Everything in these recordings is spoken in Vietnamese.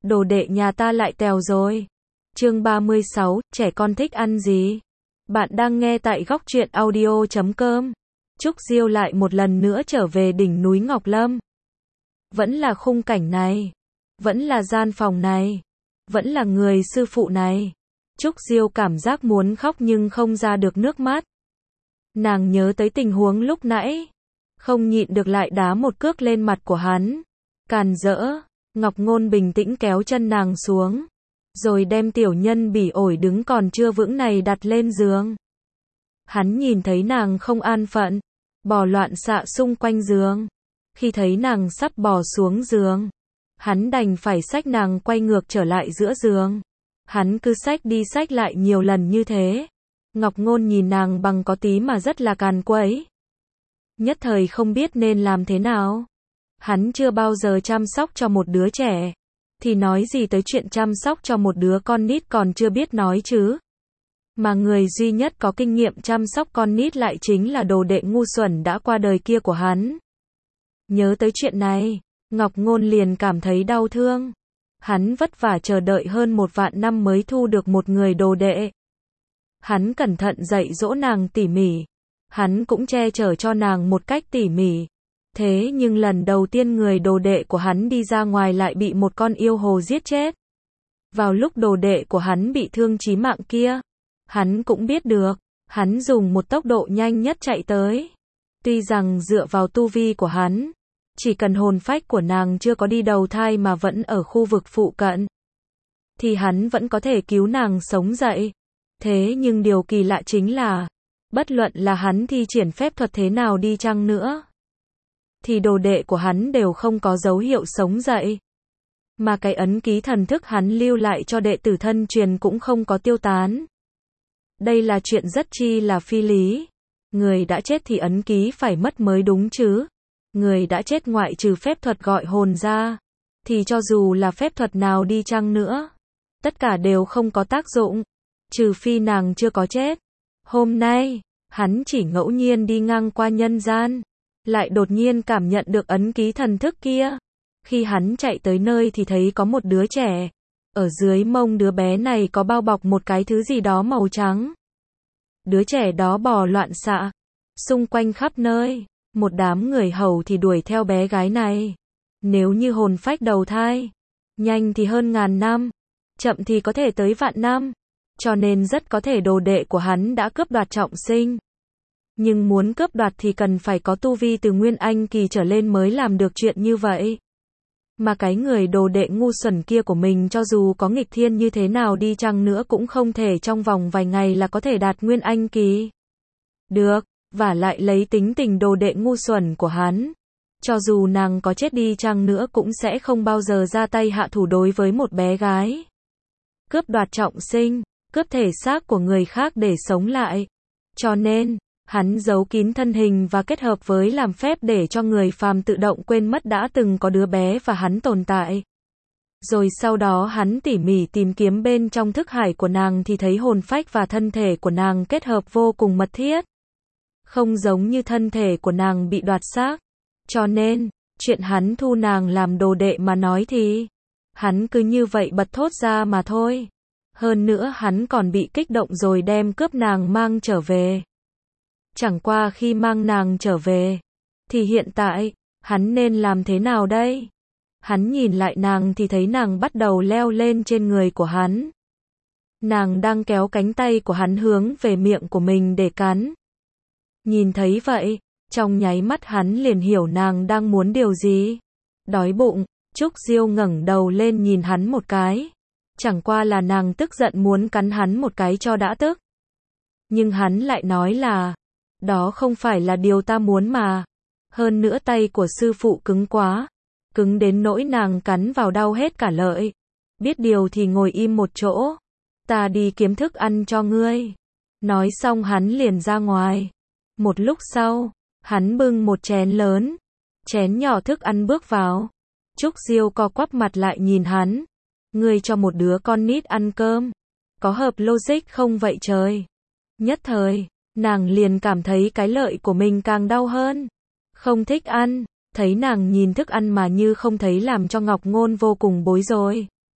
đồ đệ nhà ta lại tèo rồi. Chương 36, trẻ con thích ăn gì? Bạn đang nghe tại góc truyện audio.com. Trúc Diêu lại một lần nữa trở về đỉnh núi Ngọc Lâm. Vẫn là khung cảnh này. Vẫn là gian phòng này. Vẫn là người sư phụ này. Trúc Diêu cảm giác muốn khóc nhưng không ra được nước mắt. Nàng nhớ tới tình huống lúc nãy. Không nhịn được lại đá một cước lên mặt của hắn. Càn rỡ. Ngọc Ngôn bình tĩnh kéo chân nàng xuống. Rồi đem tiểu nhân bỉ ổi đứng còn chưa vững này đặt lên giường. Hắn nhìn thấy nàng không an phận. Bò loạn xạ xung quanh giường. Khi thấy nàng sắp bò xuống giường. Hắn đành phải xách nàng quay ngược trở lại giữa giường. Hắn cứ xách đi xách lại nhiều lần như thế. Ngọc Ngôn nhìn nàng bằng có tí mà rất là càn quấy. Nhất thời không biết nên làm thế nào. Hắn chưa bao giờ chăm sóc cho một đứa trẻ. Thì nói gì tới chuyện chăm sóc cho một đứa con nít còn chưa biết nói chứ. Mà người duy nhất có kinh nghiệm chăm sóc con nít lại chính là đồ đệ ngu xuẩn đã qua đời kia của hắn. Nhớ tới chuyện này, Ngọc Ngôn liền cảm thấy đau thương. Hắn vất vả chờ đợi hơn 1 vạn năm mới thu được một người đồ đệ. Hắn cẩn thận dạy dỗ nàng tỉ mỉ. Hắn cũng che chở cho nàng một cách tỉ mỉ. Thế nhưng lần đầu tiên người đồ đệ của hắn đi ra ngoài lại bị một con yêu hồ giết chết. Vào lúc đồ đệ của hắn bị thương chí mạng kia, hắn cũng biết được, hắn dùng một tốc độ nhanh nhất chạy tới. Tuy rằng dựa vào tu vi của hắn, chỉ cần hồn phách của nàng chưa có đi đầu thai mà vẫn ở khu vực phụ cận, thì hắn vẫn có thể cứu nàng sống dậy. Thế nhưng điều kỳ lạ chính là, bất luận là hắn thi triển phép thuật thế nào đi chăng nữa, thì đồ đệ của hắn đều không có dấu hiệu sống dậy. Mà cái ấn ký thần thức hắn lưu lại cho đệ tử thân truyền cũng không có tiêu tán. Đây là chuyện rất chi là phi lý. Người đã chết thì ấn ký phải mất mới đúng chứ. Người đã chết ngoại trừ phép thuật gọi hồn ra, thì cho dù là phép thuật nào đi chăng nữa, tất cả đều không có tác dụng. Trừ phi nàng chưa có chết. Hôm nay, hắn chỉ ngẫu nhiên đi ngang qua nhân gian, lại đột nhiên cảm nhận được ấn ký thần thức kia. Khi hắn chạy tới nơi thì thấy có một đứa trẻ. Ở dưới mông đứa bé này có bao bọc một cái thứ gì đó màu trắng. Đứa trẻ đó bò loạn xạ xung quanh khắp nơi. Một đám người hầu thì đuổi theo bé gái này. Nếu như hồn phách đầu thai, nhanh thì hơn 1000 năm, chậm thì có thể tới vạn năm. Cho nên rất có thể đồ đệ của hắn đã cướp đoạt trọng sinh. Nhưng muốn cướp đoạt thì cần phải có tu vi từ Nguyên Anh kỳ trở lên mới làm được chuyện như vậy. Mà cái người đồ đệ ngu xuẩn kia của mình cho dù có nghịch thiên như thế nào đi chăng nữa cũng không thể trong vòng vài ngày là có thể đạt Nguyên Anh kỳ. Được, và lại lấy tính tình đồ đệ ngu xuẩn của hắn. Cho dù nàng có chết đi chăng nữa cũng sẽ không bao giờ ra tay hạ thủ đối với một bé gái. Cướp đoạt trọng sinh, cướp thể xác của người khác để sống lại. Cho nên, hắn giấu kín thân hình và kết hợp với làm phép để cho người phàm tự động quên mất đã từng có đứa bé và hắn tồn tại. Rồi sau đó hắn tỉ mỉ tìm kiếm bên trong thức hải của nàng thì thấy hồn phách và thân thể của nàng kết hợp vô cùng mật thiết. Không giống như thân thể của nàng bị đoạt xác. Cho nên, chuyện hắn thu nàng làm đồ đệ mà nói thì, hắn cứ như vậy bật thốt ra mà thôi. Hơn nữa hắn còn bị kích động rồi đem cướp nàng mang trở về. Chẳng qua khi mang nàng trở về, thì hiện tại, hắn nên làm thế nào đây? Hắn nhìn lại nàng thì thấy nàng bắt đầu leo lên trên người của hắn. Nàng đang kéo cánh tay của hắn hướng về miệng của mình để cắn. Nhìn thấy vậy, trong nháy mắt hắn liền hiểu nàng đang muốn điều gì. Đói bụng, Trúc Diêu ngẩng đầu lên nhìn hắn một cái. Chẳng qua là nàng tức giận muốn cắn hắn một cái cho đã tức. Nhưng hắn lại nói là, đó không phải là điều ta muốn mà. Hơn nữa tay của sư phụ cứng quá. Cứng đến nỗi nàng cắn vào đau hết cả lợi. Biết điều thì ngồi im một chỗ. Ta đi kiếm thức ăn cho ngươi. Nói xong hắn liền ra ngoài. Một lúc sau, hắn bưng một chén lớn. Chén nhỏ thức ăn bước vào. Trúc Diêu co quắp mặt lại nhìn hắn. Ngươi cho một đứa con nít ăn cơm. Có hợp logic không vậy trời? Nhất thời, nàng liền cảm thấy cái lợi của mình càng đau hơn. Không thích ăn, thấy nàng nhìn thức ăn mà như không thấy làm cho Ngọc Ngôn vô cùng bối rối.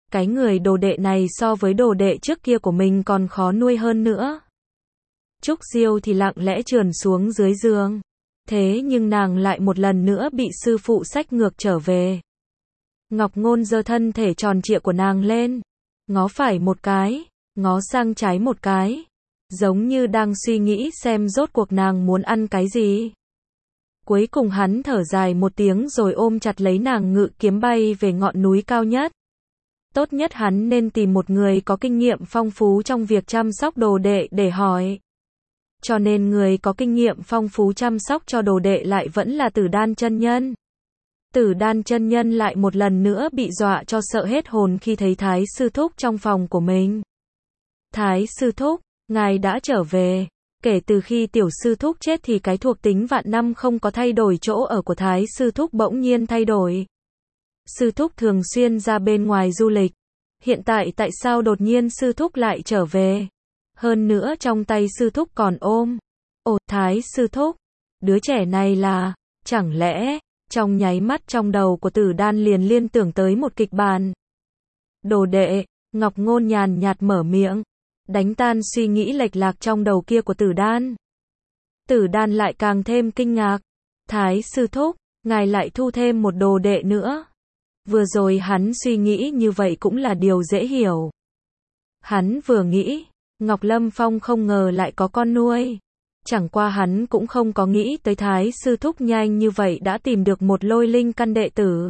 Cái người đồ đệ này so với đồ đệ trước kia của mình còn khó nuôi hơn nữa. Trúc Diêu thì lặng lẽ trườn xuống dưới giường. Thế nhưng nàng lại một lần nữa bị sư phụ xách ngược trở về. Ngọc Ngôn giơ thân thể tròn trịa của nàng lên. Ngó phải một cái, ngó sang trái một cái. Giống như đang suy nghĩ xem rốt cuộc nàng muốn ăn cái gì. Cuối cùng hắn thở dài một tiếng rồi ôm chặt lấy nàng ngự kiếm bay về ngọn núi cao nhất. Tốt nhất hắn nên tìm một người có kinh nghiệm phong phú trong việc chăm sóc đồ đệ để hỏi. Cho nên người có kinh nghiệm phong phú chăm sóc cho đồ đệ lại vẫn là Tử Đan chân nhân. Tử Đan chân nhân lại một lần nữa bị dọa cho sợ hết hồn khi thấy Thái sư thúc trong phòng của mình. Thái sư thúc, ngài đã trở về. Kể từ khi tiểu sư thúc chết thì cái thuộc tính vạn năm không có thay đổi, chỗ ở của Thái sư thúc bỗng nhiên thay đổi. Sư thúc thường xuyên ra bên ngoài du lịch. Hiện tại tại sao đột nhiên sư thúc lại trở về? Hơn nữa trong tay sư thúc còn ôm. Ồ, Thái sư thúc. Đứa trẻ này là, chẳng lẽ, trong nháy mắt trong đầu của Tử Đan liền liên tưởng tới một kịch bản. Đồ đệ, Ngọc Ngôn nhàn nhạt mở miệng, đánh tan suy nghĩ lệch lạc trong đầu kia của Tử Đan. Tử Đan lại càng thêm kinh ngạc. Thái sư thúc, ngài lại thu thêm một đồ đệ nữa. Vừa rồi hắn suy nghĩ như vậy cũng là điều dễ hiểu. Hắn vừa nghĩ, Ngọc Lâm Phong không ngờ lại có con nuôi. Chẳng qua hắn cũng không có nghĩ tới Thái sư thúc nhanh như vậy đã tìm được một lôi linh căn đệ tử.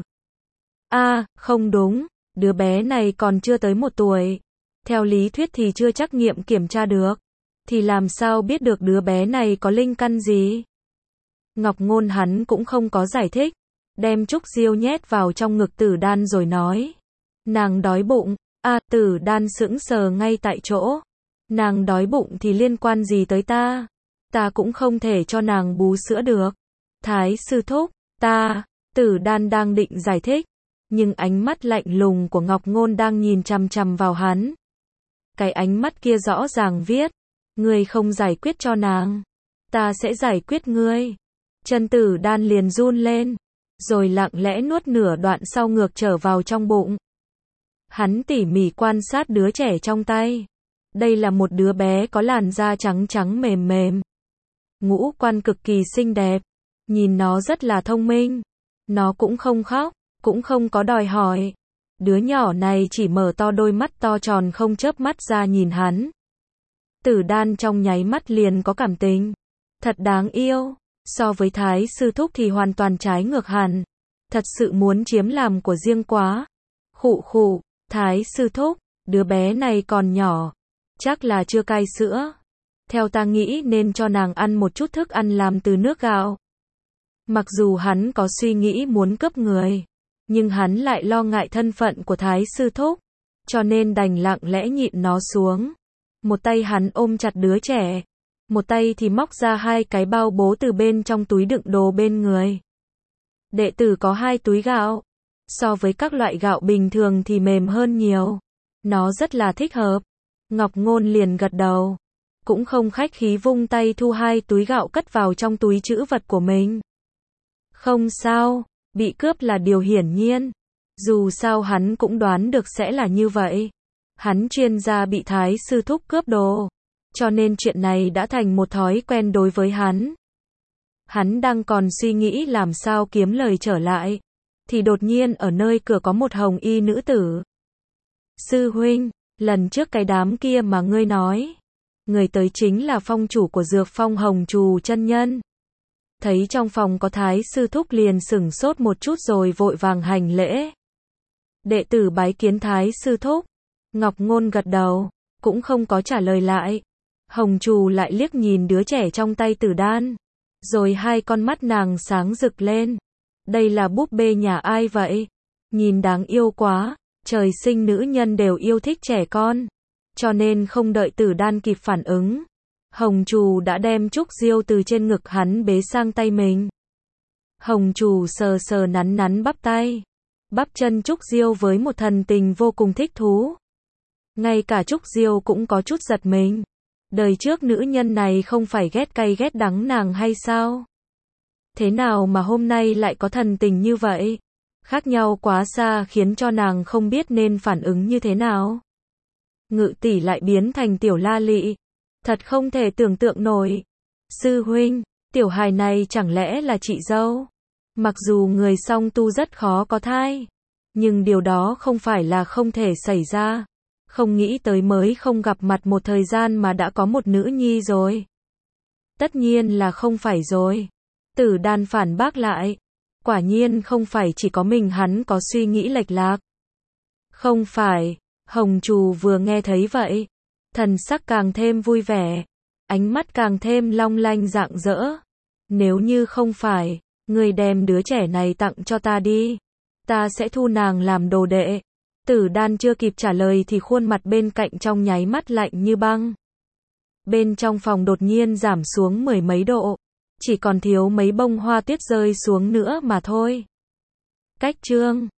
Không đúng, đứa bé này còn chưa tới 1 tuổi. Theo lý thuyết thì chưa chắc nghiệm kiểm tra được. Thì làm sao biết được đứa bé này có linh căn gì? Ngọc Ngôn hắn cũng không có giải thích. Đem Trúc Diêu nhét vào trong ngực Tử Đan rồi nói. Nàng đói bụng. Tử Đan sững sờ ngay tại chỗ. Nàng đói bụng thì liên quan gì tới ta? Ta cũng không thể cho nàng bú sữa được. Thái sư thúc, Tử Đan đang định giải thích. Nhưng ánh mắt lạnh lùng của Ngọc Ngôn đang nhìn chằm chằm vào hắn. Cái ánh mắt kia rõ ràng viết. Ngươi không giải quyết cho nàng. Ta sẽ giải quyết ngươi. Chân Tử Đan liền run lên. Rồi lặng lẽ nuốt nửa đoạn sau ngược trở vào trong bụng. Hắn tỉ mỉ quan sát đứa trẻ trong tay. Đây là một đứa bé có làn da trắng trắng mềm mềm. Ngũ quan cực kỳ xinh đẹp. Nhìn nó rất là thông minh. Nó cũng không khóc, cũng không có đòi hỏi. Đứa nhỏ này chỉ mở to đôi mắt to tròn không chớp mắt ra nhìn hắn. Tử Đan trong nháy mắt liền có cảm tình. Thật đáng yêu. So với Thái sư thúc thì hoàn toàn trái ngược hẳn. Thật sự muốn chiếm làm của riêng quá. Khụ khụ, Thái sư thúc, đứa bé này còn nhỏ. Chắc là chưa cai sữa. Theo ta nghĩ nên cho nàng ăn một chút thức ăn làm từ nước gạo. Mặc dù hắn có suy nghĩ muốn cướp người. Nhưng hắn lại lo ngại thân phận của Thái sư thúc. Cho nên đành lặng lẽ nhịn nó xuống. Một tay hắn ôm chặt đứa trẻ. Một tay thì móc ra 2 cái bao bố từ bên trong túi đựng đồ bên người. Đệ tử có 2 túi gạo. So với các loại gạo bình thường thì mềm hơn nhiều. Nó rất là thích hợp. Ngọc Ngôn liền gật đầu. Cũng không khách khí vung tay thu 2 túi gạo cất vào trong túi trữ vật của mình. Không sao, bị cướp là điều hiển nhiên. Dù sao hắn cũng đoán được sẽ là như vậy. Hắn chuyên gia bị Thái sư thúc cướp đồ. Cho nên chuyện này đã thành một thói quen đối với hắn. Hắn đang còn suy nghĩ làm sao kiếm lời trở lại. Thì đột nhiên ở nơi cửa có một hồng y nữ tử. Sư huynh, lần trước cái đám kia mà ngươi nói. Người tới chính là phong chủ của Dược Phong Hồng Trù chân nhân. Thấy trong phòng có Thái sư thúc liền sửng sốt một chút rồi vội vàng hành lễ. Đệ tử bái kiến Thái sư thúc. Ngọc Ngôn gật đầu, cũng không có trả lời lại. Hồng Trù lại liếc nhìn đứa trẻ trong tay Tử Đan. Rồi 2 con mắt nàng sáng rực lên. Đây là búp bê nhà ai vậy? Nhìn đáng yêu quá. Trời sinh nữ nhân đều yêu thích trẻ con. Cho nên không đợi Tử Đan kịp phản ứng. Hồng Trù đã đem Trúc Diêu từ trên ngực hắn bế sang tay mình. Hồng Trù sờ sờ nắn nắn bắp tay. Bắp chân Trúc Diêu với một thần tình vô cùng thích thú. Ngay cả Trúc Diêu cũng có chút giật mình. Đời trước nữ nhân này không phải ghét cay ghét đắng nàng hay sao? Thế nào mà hôm nay lại có thần tình như vậy? Khác nhau quá xa khiến cho nàng không biết nên phản ứng như thế nào. Ngự tỷ lại biến thành tiểu La Lị. Thật không thể tưởng tượng nổi. Sư huynh, tiểu hài này chẳng lẽ là chị dâu? Mặc dù người song tu rất khó có thai, nhưng điều đó không phải là không thể xảy ra. Không nghĩ tới mới không gặp mặt một thời gian mà đã có một nữ nhi rồi. Tất nhiên là không phải rồi. Tử Đan phản bác lại. Quả nhiên không phải chỉ có mình hắn có suy nghĩ lệch lạc. Không phải, Hồng Trù vừa nghe thấy vậy, thần sắc càng thêm vui vẻ, ánh mắt càng thêm long lanh rạng rỡ. Nếu như không phải, người đem đứa trẻ này tặng cho ta đi, ta sẽ thu nàng làm đồ đệ. Tử Đan chưa kịp trả lời thì khuôn mặt bên cạnh trong nháy mắt lạnh như băng. Bên trong phòng đột nhiên giảm xuống 10 mấy độ, chỉ còn thiếu mấy bông hoa tuyết rơi xuống nữa mà thôi. Cách chương